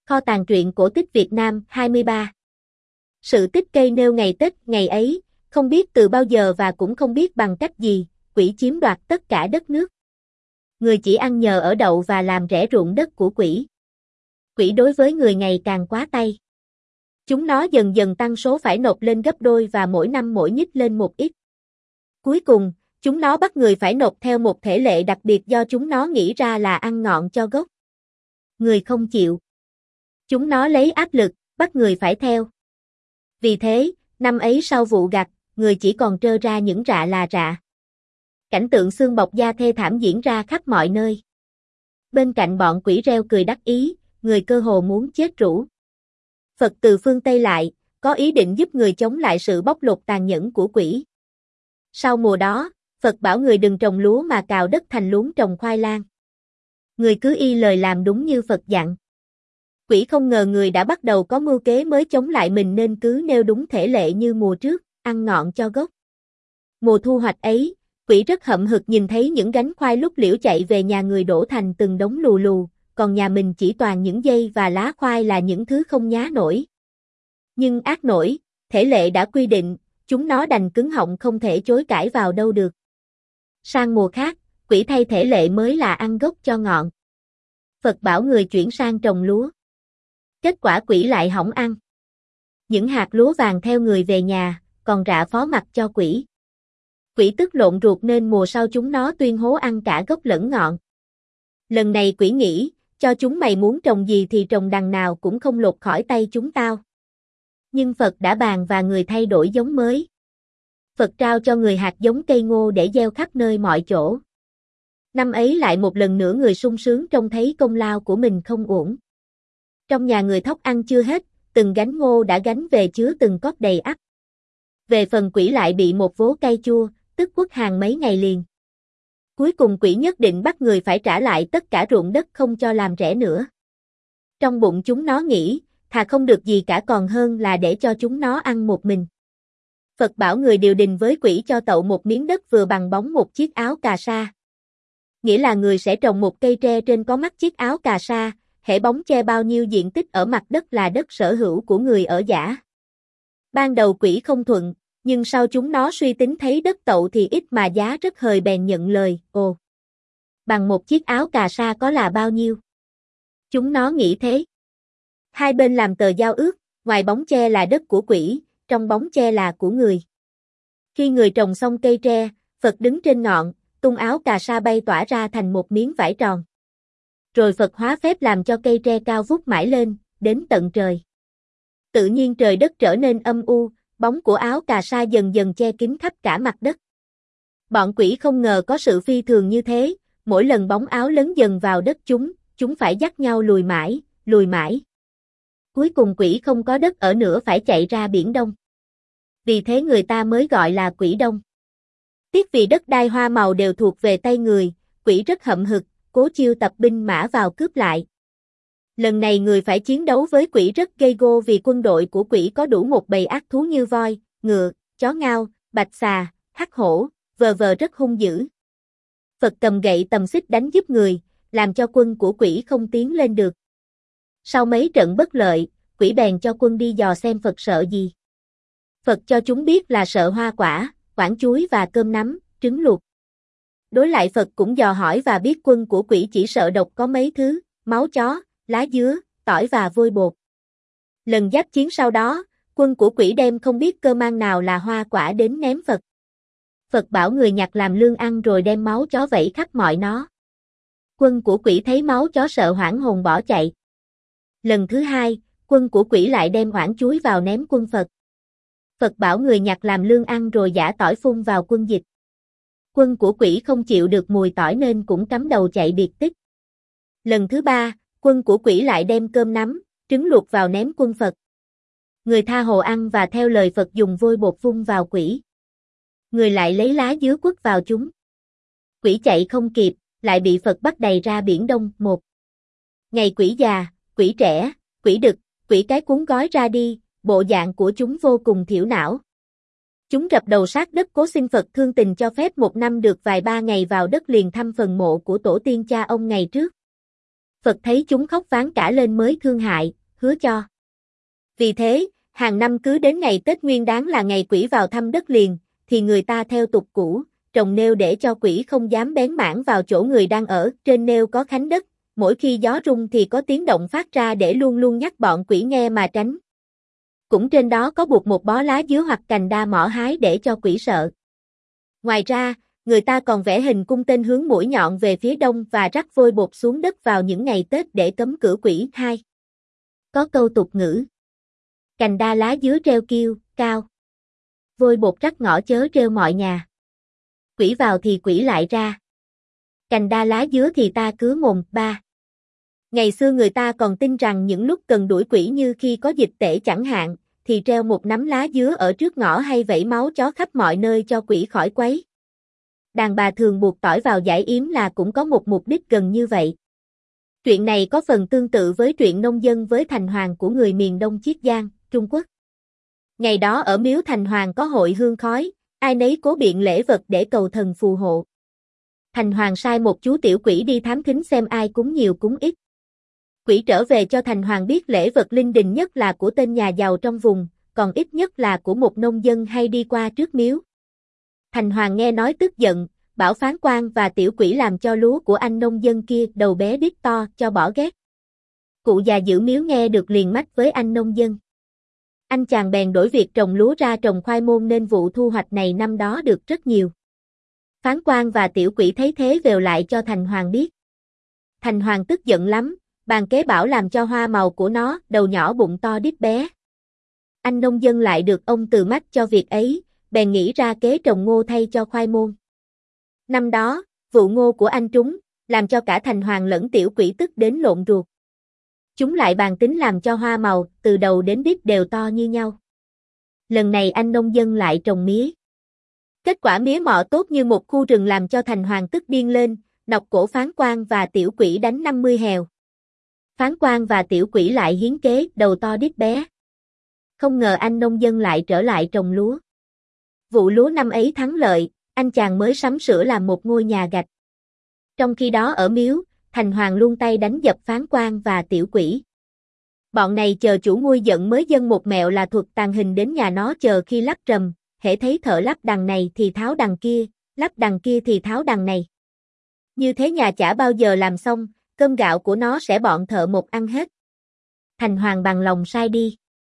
Kho tàng truyện cổ tích Việt Nam 23. Sự tích cây nêu ngày Tết ngày ấy, không biết từ bao giờ và cũng không biết bằng cách gì, quỷ chiếm đoạt tất cả đất nước. Người chỉ ăn nhờ ở đậu và làm rẽ ruộng đất của quỷ. Quỷ đối với người ngày càng quá tay. Chúng nó dần dần tăng số phải nộp lên gấp đôi và mỗi năm mỗi nhích lên một ít. Cuối cùng, chúng nó bắt người phải nộp theo một thể lệ đặc biệt do chúng nó nghĩ ra là ăn ngọn cho gốc. Người không chịu. Chúng nó lấy áp lực, bắt người phải theo. Vì thế, năm ấy sau vụ gặt, người chỉ còn trơ ra những rạ là rạ. Cảnh tượng xương bọc da thê thảm diễn ra khắp mọi nơi. Bên cạnh bọn quỷ reo cười đắc ý, người cơ hồ muốn chết rũ. Phật từ phương Tây lại, có ý định giúp người chống lại sự bóc lột tàn nhẫn của quỷ. Sau mùa đó, Phật bảo người đừng trồng lúa mà cào đất thành luống trồng khoai lang. Người cứ y lời làm đúng như Phật dặn. Quỷ không ngờ người đã bắt đầu có mưu kế mới chống lại mình nên cứ nêu đúng thể lệ như mùa trước, ăn ngọn cho gốc. Mùa thu hoạch ấy, quỷ rất hậm hực nhìn thấy những gánh khoai lúc liễu chạy về nhà người đổ thành từng đống lù lù, còn nhà mình chỉ toàn những dây và lá khoai là những thứ không nhá nổi. Nhưng ác nổi, thể lệ đã quy định, chúng nó đành cứng họng không thể chối cãi vào đâu được. Sang mùa khác, quỷ thay thể lệ mới là ăn gốc cho ngọn. Phật bảo người chuyển sang trồng lúa. Kết quả quỷ lại hỏng ăn. Những hạt lúa vàng theo người về nhà, còn rạ phó mặc cho quỷ. Quỷ tức lộn ruột nên mùa sau chúng nó tuyên hố ăn cả gốc lẫn ngọn. Lần này quỷ nghĩ, cho chúng mày muốn trồng gì thì trồng đằng nào cũng không lột khỏi tay chúng tao. Nhưng Phật đã bàn và người thay đổi giống mới. Phật trao cho người hạt giống cây ngô để gieo khắp nơi mọi chỗ. Năm ấy lại một lần nữa người sung sướng trông thấy công lao của mình không uổng. Trong nhà người thóc ăn chưa hết, từng gánh ngô đã gánh về chứa từng cót đầy ắp. Về phần quỷ lại bị một vố cay chua, tức quất hàng mấy ngày liền. Cuối cùng quỷ nhất định bắt người phải trả lại tất cả ruộng đất không cho làm rẽ nữa. Trong bụng chúng nó nghĩ, thà không được gì cả còn hơn là để cho chúng nó ăn một mình. Phật bảo người điều đình với quỷ cho tậu một miếng đất vừa bằng bóng một chiếc áo cà sa. Nghĩa là người sẽ trồng một cây tre trên có mắt chiếc áo cà sa, hễ bóng che bao nhiêu diện tích ở mặt đất là đất sở hữu của người ở giả. Ban đầu quỷ không thuận, nhưng sau chúng nó suy tính thấy đất tậu thì ít mà giá rất hời bèn nhận lời, ồ. Bằng một chiếc áo cà sa có là bao nhiêu? Chúng nó nghĩ thế. Hai bên làm tờ giao ước, ngoài bóng che là đất của quỷ, trong bóng che là của người. Khi người trồng xong cây tre, Phật đứng trên ngọn, tung áo cà sa bay tỏa ra thành một miếng vải tròn. Rồi Phật hóa phép làm cho cây tre cao vút mãi lên, đến tận trời. Tự nhiên trời đất trở nên âm u, bóng của áo cà sa dần dần che kín khắp cả mặt đất. Bọn quỷ không ngờ có sự phi thường như thế, mỗi lần bóng áo lớn dần vào đất chúng phải dắt nhau lùi mãi, lùi mãi. Cuối cùng quỷ không có đất ở nữa phải chạy ra biển Đông. Vì thế người ta mới gọi là quỷ Đông. Tiếc vì đất đai hoa màu đều thuộc về tay người, quỷ rất hậm hực, cố chiêu tập binh mã vào cướp lại. Lần này người phải chiến đấu với quỷ rất gây go vì quân đội của quỷ có đủ một bầy ác thú như voi, ngựa, chó ngao, bạch xà, hắc hổ, vờ rất hung dữ. Phật cầm gậy tầm xích đánh giúp người, làm cho quân của quỷ không tiến lên được. Sau mấy trận bất lợi, quỷ bèn cho quân đi dò xem Phật sợ gì. Phật cho chúng biết là sợ hoa quả, quả chuối và cơm nắm, trứng luộc. Đối lại Phật cũng dò hỏi và biết quân của quỷ chỉ sợ độc có mấy thứ, máu chó, lá dứa, tỏi và vôi bột. Lần giáp chiến sau đó, quân của quỷ đem không biết cơ mang nào là hoa quả đến ném Phật. Phật bảo người nhặt làm lương ăn rồi đem máu chó vẩy khắp mọi nó. Quân của quỷ thấy máu chó sợ hoảng hồn bỏ chạy. Lần thứ hai, quân của quỷ lại đem oản chuối vào ném quân Phật. Phật bảo người nhặt làm lương ăn rồi giã tỏi phun vào quân dịch. Quân của quỷ không chịu được mùi tỏi nên cũng cắm đầu chạy biệt tích. Lần thứ ba, quân của quỷ lại đem cơm nắm, trứng luộc vào ném quân Phật. Người tha hồ ăn và theo lời Phật dùng vôi bột vung vào quỷ. Người lại lấy lá dứa quất vào chúng. Quỷ chạy không kịp, lại bị Phật bắt đầy ra biển Đông. Một ngày quỷ già, quỷ trẻ, quỷ đực, quỷ cái cuốn gói ra đi, bộ dạng của chúng vô cùng thiểu não. Chúng rập đầu sát đất cố xin Phật thương tình cho phép một năm được vài ba ngày vào đất liền thăm phần mộ của tổ tiên cha ông ngày trước. Phật thấy chúng khóc ván cả lên mới thương hại, hứa cho. Vì thế, hàng năm cứ đến ngày Tết Nguyên Đán là ngày quỷ vào thăm đất liền, thì người ta theo tục cũ, trồng nêu để cho quỷ không dám bén mảng vào chỗ người đang ở, trên nêu có khánh đất, mỗi khi gió rung thì có tiếng động phát ra để luôn luôn nhắc bọn quỷ nghe mà tránh. Cũng trên đó có buộc một bó lá dứa hoặc cành đa mỏ hái để cho quỷ sợ. Ngoài ra, người ta còn vẽ hình cung tên hướng mũi nhọn về phía đông và rắc vôi bột xuống đất vào những ngày Tết để cấm cửa quỷ. 2. Có câu tục ngữ: cành đa lá dứa treo kiêu, cao. Vôi bột rắc ngõ chớ treo mọi nhà. Quỷ vào thì quỷ lại ra. Cành đa lá dứa thì ta cứ mồm. 3. Ngày xưa người ta còn tin rằng những lúc cần đuổi quỷ như khi có dịch tễ chẳng hạn, thì treo một nắm lá dứa ở trước ngõ hay vẩy máu chó khắp mọi nơi cho quỷ khỏi quấy. Đàn bà thường buộc tỏi vào giải yếm là cũng có một mục đích gần như vậy. Chuyện này có phần tương tự với chuyện nông dân với thành hoàng của người miền Đông Chiết Giang, Trung Quốc. Ngày đó ở miếu thành hoàng có hội hương khói, ai nấy cố biện lễ vật để cầu thần phù hộ. Thành hoàng sai một chú tiểu quỷ đi thám thính xem ai cúng nhiều cúng ít. Quỷ trở về cho thành hoàng biết lễ vật linh đình nhất là của tên nhà giàu trong vùng, còn ít nhất là của một nông dân hay đi qua trước miếu. Thành hoàng nghe nói tức giận, bảo phán quan và tiểu quỷ làm cho lúa của anh nông dân kia đầu bé đít to cho bỏ ghét. Cụ già giữ miếu nghe được liền mách với anh nông dân. Anh chàng bèn đổi việc trồng lúa ra trồng khoai môn nên vụ thu hoạch này năm đó được rất nhiều. Phán quan và tiểu quỷ thấy thế vèo lại cho thành hoàng biết. Thành hoàng tức giận lắm, bàn kế bảo làm cho hoa màu của nó đầu nhỏ bụng to đít bé. Anh nông dân lại được ông từ mách cho việc ấy, bèn nghĩ ra kế trồng ngô thay cho khoai môn. Năm đó, vụ ngô của anh trúng, làm cho cả thành hoàng lẫn tiểu quỷ tức đến lộn ruột. Chúng lại bàn tính làm cho hoa màu, từ đầu đến đít đều to như nhau. Lần này anh nông dân lại trồng mía. Kết quả mía mọ tốt như một khu rừng làm cho thành hoàng tức điên lên, nọc cổ phán quan và tiểu quỷ đánh 50 hèo. Phán quan và tiểu quỷ lại hiến kế đầu to đít bé. Không ngờ anh nông dân lại trở lại trồng lúa. Vụ lúa năm ấy thắng lợi, anh chàng mới sắm sửa làm một ngôi nhà gạch. Trong khi đó ở miếu, thành hoàng luôn tay đánh dập phán quan và tiểu quỷ. Bọn này chờ chủ nguôi giận mới dâng một mẹo là thuật tàng hình đến nhà nó chờ khi lắp rầm, hễ thấy thợ lắp đằng này thì tháo đằng kia, lắp đằng kia thì tháo đằng này. Như thế nhà chả bao giờ làm xong, cơm gạo của nó sẽ bọn thợ một ăn hết. Thành hoàng bằng lòng sai đi.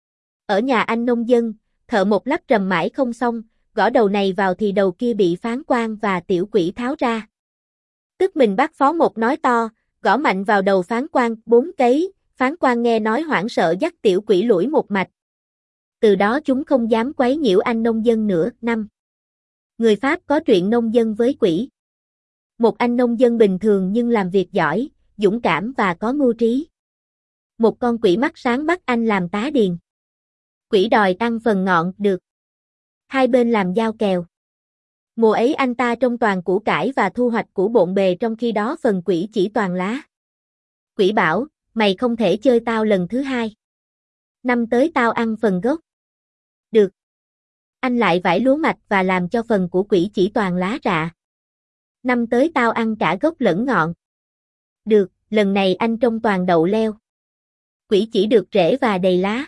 Ở nhà anh nông dân, thợ một lắp rầm mãi không xong, gõ đầu này vào thì đầu kia bị phán quan và tiểu quỷ tháo ra. Tức mình bắt phó một nói to, gõ mạnh vào đầu phán quan 4 cấy, phán quan nghe nói hoảng sợ dắt tiểu quỷ lủi một mạch. Từ đó chúng không dám quấy nhiễu anh nông dân nữa. 5. Người Pháp có chuyện nông dân với quỷ. Một anh nông dân bình thường nhưng làm việc giỏi, dũng cảm và có mưu trí. Một con quỷ mắt sáng bắt anh làm tá điền. Quỷ đòi ăn phần ngọn, được. Hai bên làm giao kèo. Mùa ấy anh ta trông toàn củ cải và thu hoạch củ bộn bề trong khi đó phần quỷ chỉ toàn lá. Quỷ bảo, mày không thể chơi tao lần thứ hai. Năm tới tao ăn phần gốc. Được. Anh lại vải lúa mạch và làm cho phần của quỷ chỉ toàn lá rạ. Năm tới tao ăn cả gốc lẫn ngọn. Được, lần này anh trông toàn đậu leo. Quỷ chỉ được rễ và đầy lá.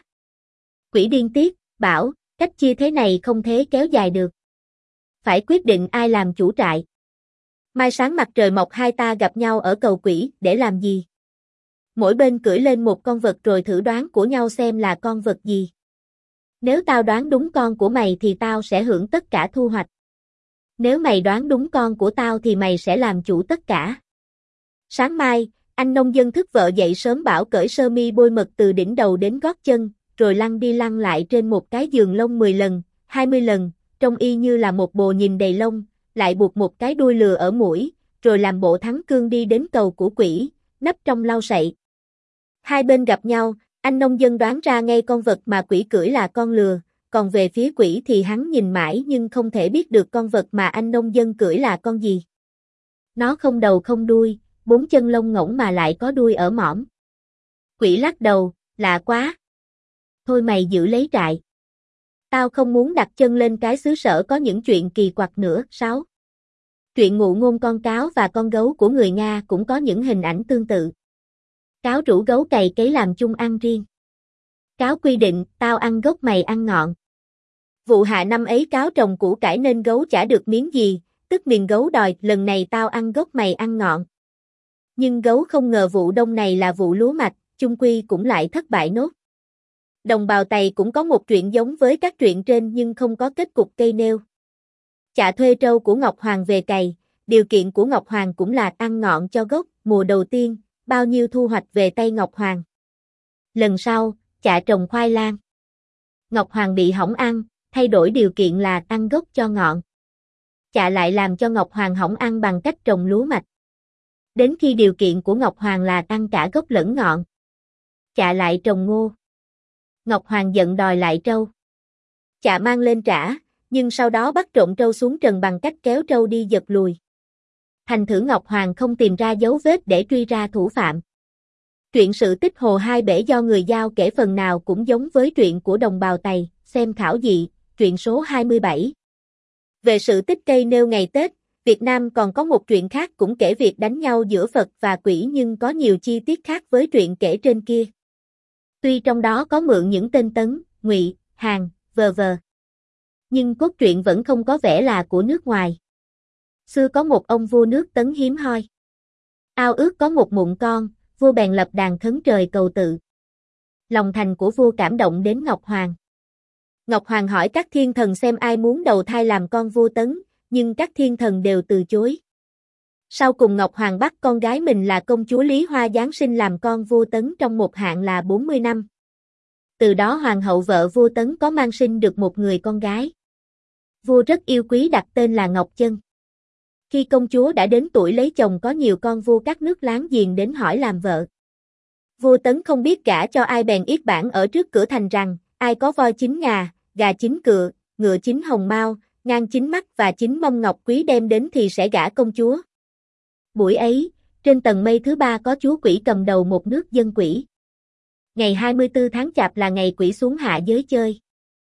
Quỷ điên tiết, bảo, cách chia thế này không thể kéo dài được. Phải quyết định ai làm chủ trại. Mai sáng mặt trời mọc hai ta gặp nhau ở cầu quỷ, để làm gì? Mỗi bên cưỡi lên một con vật rồi thử đoán của nhau xem là con vật gì. Nếu tao đoán đúng con của mày thì tao sẽ hưởng tất cả thu hoạch. Nếu mày đoán đúng con của tao thì mày sẽ làm chủ tất cả. Sáng mai, anh nông dân thức vợ dậy sớm bảo cởi sơ mi bôi mật từ đỉnh đầu đến gót chân, rồi lăn đi lăn lại trên một cái giường lông 10 lần, 20 lần, trông y như là một bồ nhìn đầy lông, lại buộc một cái đuôi lừa ở mũi, rồi làm bộ thắng cương đi đến cầu của quỷ, nấp trong lau sậy. Hai bên gặp nhau, anh nông dân đoán ra ngay con vật mà quỷ cưỡi là con lừa, còn về phía quỷ thì hắn nhìn mãi nhưng không thể biết được con vật mà anh nông dân cưỡi là con gì. Nó không đầu không đuôi, 4 chân lông ngỗng mà lại có đuôi ở mõm. Quỷ lắc đầu, lạ quá. Thôi mày giữ lấy trại. Tao không muốn đặt chân lên cái xứ sở có những chuyện kỳ quặc nữa. 6. Truyện ngụ ngôn con cáo và con gấu của người Nga cũng có những hình ảnh tương tự. Cáo rủ gấu cày cấy làm chung ăn riêng. Cáo quy định, tao ăn gốc mày ăn ngọn. Vụ hạ năm ấy cáo trồng củ cải nên gấu chả được miếng gì, tức miền gấu đòi, lần này tao ăn gốc mày ăn ngọn. Nhưng gấu không ngờ vụ đông này là vụ lúa mạch, chung quy cũng lại thất bại nốt. Đồng bào Tày cũng có một chuyện giống với các chuyện trên nhưng không có kết cục cây nêu. Chạ thuê trâu của Ngọc Hoàng về cày, điều kiện của Ngọc Hoàng cũng là ăn ngọn cho gốc, mùa đầu tiên, bao nhiêu thu hoạch về tay Ngọc Hoàng. Lần sau, chạ trồng khoai lang. Ngọc Hoàng bị hỏng ăn, thay đổi điều kiện là ăn gốc cho ngọn. Chạ lại làm cho Ngọc Hoàng hỏng ăn bằng cách trồng lúa mạch. Đến khi điều kiện của Ngọc Hoàng là ăn cả gốc lẫn ngọn. Chạ lại trồng ngô. Ngọc Hoàng giận đòi lại trâu. Chạ mang lên trả, nhưng sau đó bắt trộm trâu xuống trần bằng cách kéo trâu đi giật lùi. Thành thử Ngọc Hoàng không tìm ra dấu vết để truy ra thủ phạm. Truyện sự tích Hồ Hai Bể do người Dao kể phần nào cũng giống với truyện của đồng bào Tày, xem khảo dị, truyện số 27. Về sự tích cây nêu ngày Tết, Việt Nam còn có một truyện khác cũng kể việc đánh nhau giữa Phật và quỷ nhưng có nhiều chi tiết khác với truyện kể trên kia. Tuy trong đó có mượn những tên Tấn, Ngụy, Hàn, v.v. Nhưng cốt truyện vẫn không có vẻ là của nước ngoài. Xưa có một ông vua nước Tấn hiếm hoi. Ao ước có một mụn con, vua bèn lập đàn khấn trời cầu tự. Lòng thành của vua cảm động đến Ngọc Hoàng. Ngọc Hoàng hỏi các thiên thần xem ai muốn đầu thai làm con vua Tấn, nhưng các thiên thần đều từ chối. Sau cùng Ngọc Hoàng bắt con gái mình là công chúa Lý Hoa giáng sinh làm con vua Tấn trong một hạn là 40 năm. Từ đó hoàng hậu vợ vua Tấn có mang sinh được một người con gái. Vua rất yêu quý đặt tên là Ngọc Chân. Khi công chúa đã đến tuổi lấy chồng có nhiều con vua các nước láng giềng đến hỏi làm vợ. Vua Tấn không biết gả cho ai bèn yết bản ở trước cửa thành rằng, ai có voi 9 ngà, gà 9 cựa, ngựa 9 hồng mao, ngang 9 mắt và 9 mâm ngọc quý đem đến thì sẽ gả công chúa. Buổi ấy, trên tầng mây thứ 3 có chú quỷ cầm đầu một nước dân quỷ. Ngày 24 tháng Chạp là ngày quỷ xuống hạ giới chơi.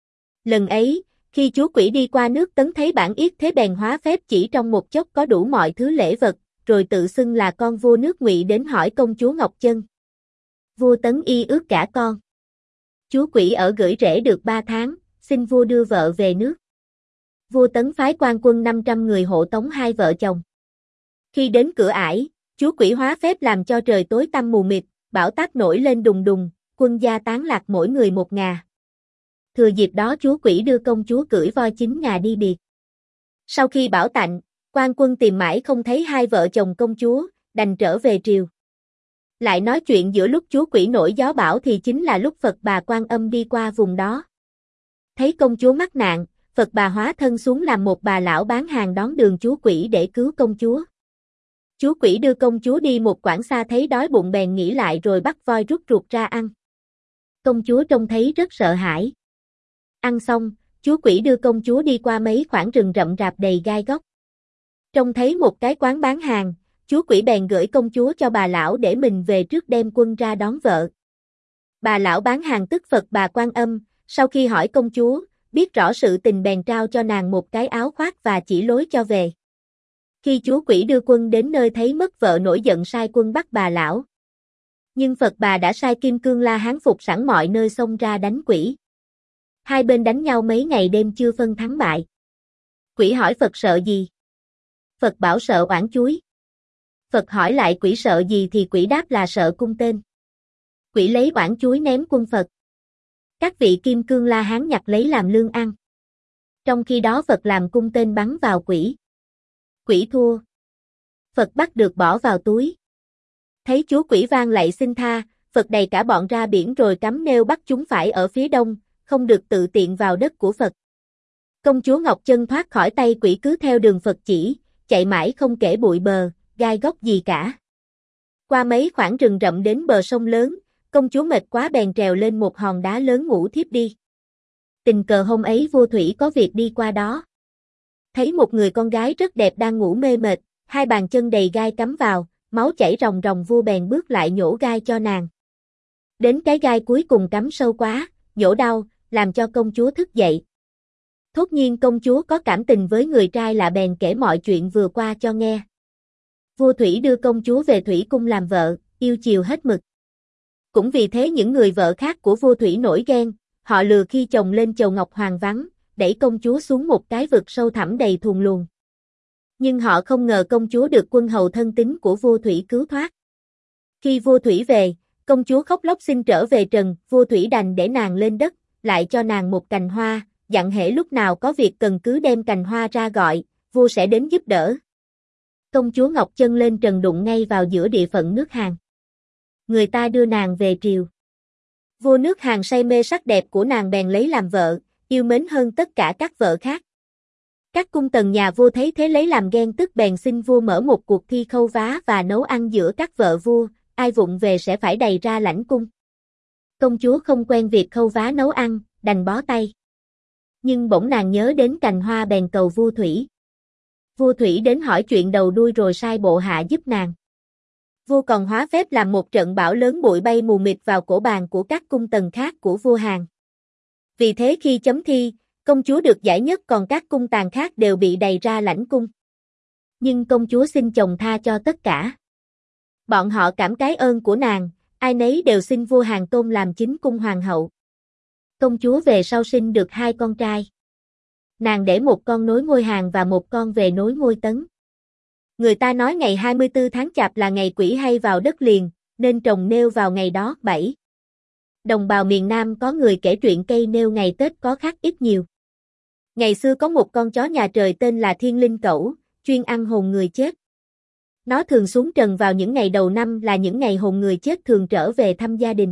Lần ấy, khi chú quỷ đi qua nước Tấn thấy bản yết thế bèn hóa phép chỉ trong một chốc có đủ mọi thứ lễ vật, rồi tự xưng là con vua nước Ngụy đến hỏi công chúa Ngọc Chân. Vua Tấn y ước gả con. Chú quỷ ở gửi rễ được 3 tháng, xin vua đưa vợ về nước. Vua Tấn phái quan quân 500 người hộ tống hai vợ chồng. Khi đến cửa ải, chú quỷ hóa phép làm cho trời tối tăm mù mịt, bão táp nổi lên đùng đùng, quân gia tán lạc mỗi người một ngà. Thừa dịp đó chú quỷ đưa công chúa cưỡi voi 9 ngà đi biệt. Sau khi bão tạnh, quan quân tìm mãi không thấy hai vợ chồng công chúa, đành trở về triều. Lại nói chuyện giữa lúc chú quỷ nổi gió bão thì chính là lúc Phật Bà Quan Âm đi qua vùng đó. Thấy công chúa mắc nạn, Phật Bà hóa thân xuống làm một bà lão bán hàng đón đường chú quỷ để cứu công chúa. Chú quỷ đưa công chúa đi một quãng xa thấy đói bụng bèn nghỉ lại rồi bắt voi rút ruột ra ăn. Công chúa trông thấy rất sợ hãi. Ăn xong, chú quỷ đưa công chúa đi qua mấy khoảng rừng rậm rạp đầy gai góc. Trông thấy một cái quán bán hàng, chú quỷ bèn gửi công chúa cho bà lão để mình về trước đem quân ra đón vợ. Bà lão bán hàng tức Phật Bà Quan Âm, sau khi hỏi công chúa, biết rõ sự tình bèn trao cho nàng một cái áo khoác và chỉ lối cho về. Khi chú quỷ đưa quân đến nơi thấy mất vợ nổi giận sai quân bắt bà lão. Nhưng Phật Bà đã sai Kim Cương La Hán phục sẵn mọi nơi xông ra đánh quỷ. Hai bên đánh nhau mấy ngày đêm chưa phân thắng bại. Quỷ hỏi Phật sợ gì? Phật bảo sợ oản chuối. Phật hỏi lại quỷ sợ gì thì quỷ đáp là sợ cung tên. Quỷ lấy oản chuối ném quân Phật. Các vị Kim Cương La Hán nhặt lấy làm lương ăn. Trong khi đó Phật làm cung tên bắn vào quỷ. Quỷ thua. Phật bắt được bỏ vào túi. Thấy chú quỷ vang lạy xin tha, Phật đày cả bọn ra biển rồi cắm nêu bắt chúng phải ở phía đông, không được tự tiện vào đất của Phật. Công chúa Ngọc Chân thoát khỏi tay quỷ cứ theo đường Phật chỉ, chạy mãi không kể bụi bờ, gai góc gì cả. Qua mấy khoảng rừng rậm đến bờ sông lớn, công chúa mệt quá bèn trèo lên một hòn đá lớn ngủ thiếp đi. Tình cờ hôm ấy vua Thủy có việc đi qua đó. Thấy một người con gái rất đẹp đang ngủ mê mệt, hai bàn chân đầy gai cắm vào, máu chảy ròng ròng vua bèn bước lại nhổ gai cho nàng. Đến cái gai cuối cùng cắm sâu quá, nhổ đau, làm cho công chúa thức dậy. Thốt nhiên công chúa có cảm tình với người trai lạ bèn kể mọi chuyện vừa qua cho nghe. Vua Thủy đưa công chúa về Thủy cung làm vợ, yêu chiều hết mực. Cũng vì thế những người vợ khác của vua Thủy nổi ghen, họ lừa khi chồng lên chầu ngọc hoàng vắng, đẩy công chúa xuống một cái vực sâu thẳm đầy thuồng luồng. Nhưng họ không ngờ công chúa được quân hầu thân tín của vua Thủy cứu thoát. Khi vua Thủy về, công chúa khóc lóc xin trở về trần, vua Thủy đành để nàng lên đất, lại cho nàng một cành hoa, dặn hễ lúc nào có việc cần cứ đem cành hoa ra gọi, vua sẽ đến giúp đỡ. Công chúa Ngọc chân lên trần đụng ngay vào giữa địa phận nước Hàn. Người ta đưa nàng về triều. Vua nước Hàn say mê sắc đẹp của nàng bèn lấy làm vợ, yêu mến hơn tất cả các vợ khác. Các cung tần nhà vua thấy thế lấy làm ghen tức bèn xin vua mở một cuộc thi khâu vá và nấu ăn giữa các vợ vua, ai vụng về sẽ phải đầy ra lãnh cung. Công chúa không quen việc khâu vá nấu ăn, đành bó tay. Nhưng bỗng nàng nhớ đến cành hoa bèn cầu vua Thủy. Vua Thủy đến hỏi chuyện đầu đuôi rồi sai bộ hạ giúp nàng. Vua còn hóa phép làm một trận bão lớn bụi bay mù mịt vào cổ bàn của các cung tần khác của vua Hàn. Vì thế khi chấm thi, công chúa được giải nhất còn các cung tàn khác đều bị đày ra lãnh cung. Nhưng công chúa xin chồng tha cho tất cả. Bọn họ cảm cái ơn của nàng, ai nấy đều xin vua Hàn tôn làm chính cung hoàng hậu. Công chúa về sau sinh được 2 con trai. Nàng để một con nối ngôi Hàn và một con về nối ngôi Tấn. Người ta nói ngày 24 tháng Chạp là ngày quỷ hay vào đất liền, nên trồng nêu vào ngày đó. 7. Đồng bào miền Nam có người kể chuyện cây nêu ngày Tết có khác ít nhiều. Ngày xưa có một con chó nhà trời tên là Thiên Linh Cẩu, chuyên ăn hồn người chết. Nó thường xuống trần vào những ngày đầu năm là những ngày hồn người chết thường trở về thăm gia đình.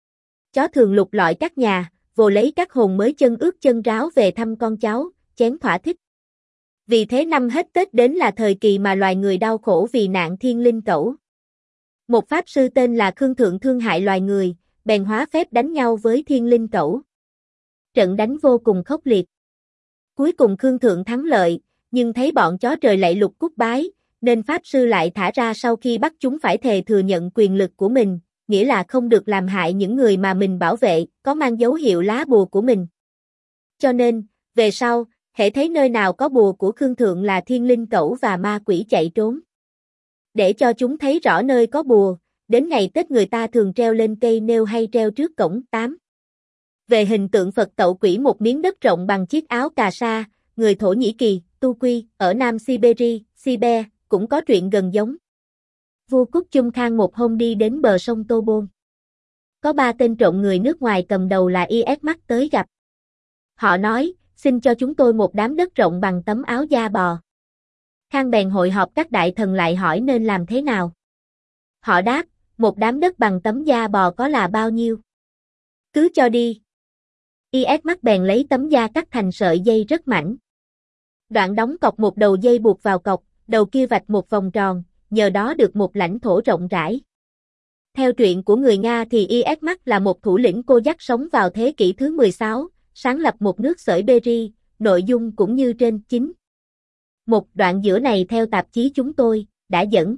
Chó thường lục lọi các nhà, vồ lấy các hồn mới chân ướt chân ráo về thăm con cháu, chén thỏa thích. Vì thế năm hết Tết đến là thời kỳ mà loài người đau khổ vì nạn Thiên Linh Cẩu. Một pháp sư tên là Khương Thượng thương hại loài người, bèn hóa phép đánh nhau với Thiên Linh Cẩu. Trận đánh vô cùng khốc liệt. Cuối cùng Khương Thượng thắng lợi, nhưng thấy bọn chó trời lạy lục cúc bái, nên pháp sư lại thả ra sau khi bắt chúng phải thề thừa nhận quyền lực của mình, nghĩa là không được làm hại những người mà mình bảo vệ, có mang dấu hiệu lá bùa của mình. Cho nên, về sau, hễ thấy nơi nào có bùa của Khương Thượng là Thiên Linh Cẩu và ma quỷ chạy trốn. Để cho chúng thấy rõ nơi có bùa, đến ngày Tết người ta thường treo lên cây nêu hay treo trước cổng. 8. Về hình tượng Phật tậu quỷ một miếng đất rộng bằng chiếc áo cà sa, người Thổ Nhĩ Kỳ, Tu Quy, ở Nam Siberia, cũng có chuyện gần giống. Vua Cúc Chung Khang một hôm đi đến bờ sông Tô Bôn. Có 3 tên trộm người nước ngoài cầm đầu là IS Mắt tới gặp. Họ nói, xin cho chúng tôi một đám đất rộng bằng tấm áo da bò. Khang bèn hội họp các đại thần lại hỏi nên làm thế nào. Họ đáp, một đám đất bằng tấm da bò có là bao nhiêu? Cứ cho đi. IS Mắt bèn lấy tấm da cắt thành sợi dây rất mảnh. Đoạn đóng cọc một đầu dây buộc vào cọc, đầu kia vạch một vòng tròn, nhờ đó được một lãnh thổ rộng rãi. Theo truyện của người Nga thì IS Mắt là một thủ lĩnh cô dắt sống vào thế kỷ thứ 16, sáng lập một nước Sởi Beri, nội dung cũng như trên. 9. Một đoạn giữa này theo tạp chí chúng tôi, đã dẫn.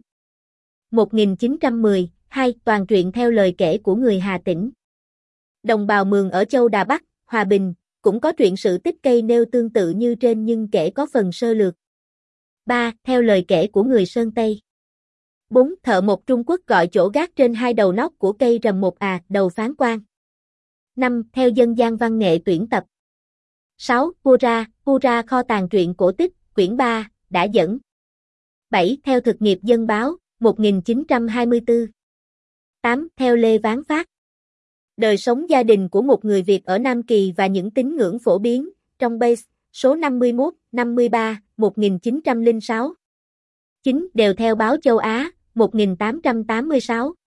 1910, 2. Toàn truyện theo lời kể của người Hà Tĩnh. Đồng bào Mường ở Châu Đà Bắc, Hòa Bình, cũng có truyện sự tích cây nêu tương tự như trên nhưng kể có phần sơ lược. 3. Theo lời kể của người Sơn Tây. 4. Thợ mộc Trung Quốc gọi chỗ gác trên 2 đầu nóc của cây rầm một đầu phán quan. 5. Theo dân gian văn nghệ tuyển tập. 6. Pura kho tàng truyện cổ tích, quyển 3, đã dẫn. 7. Theo thực nghiệp dân báo, 1924. 8. Theo Lê Ván Phát. Đời sống gia đình của một người Việt ở Nam Kỳ và những tín ngưỡng phổ biến, trong base, số 51, 53, 1906. 9. Đều theo báo Châu Á, 1886.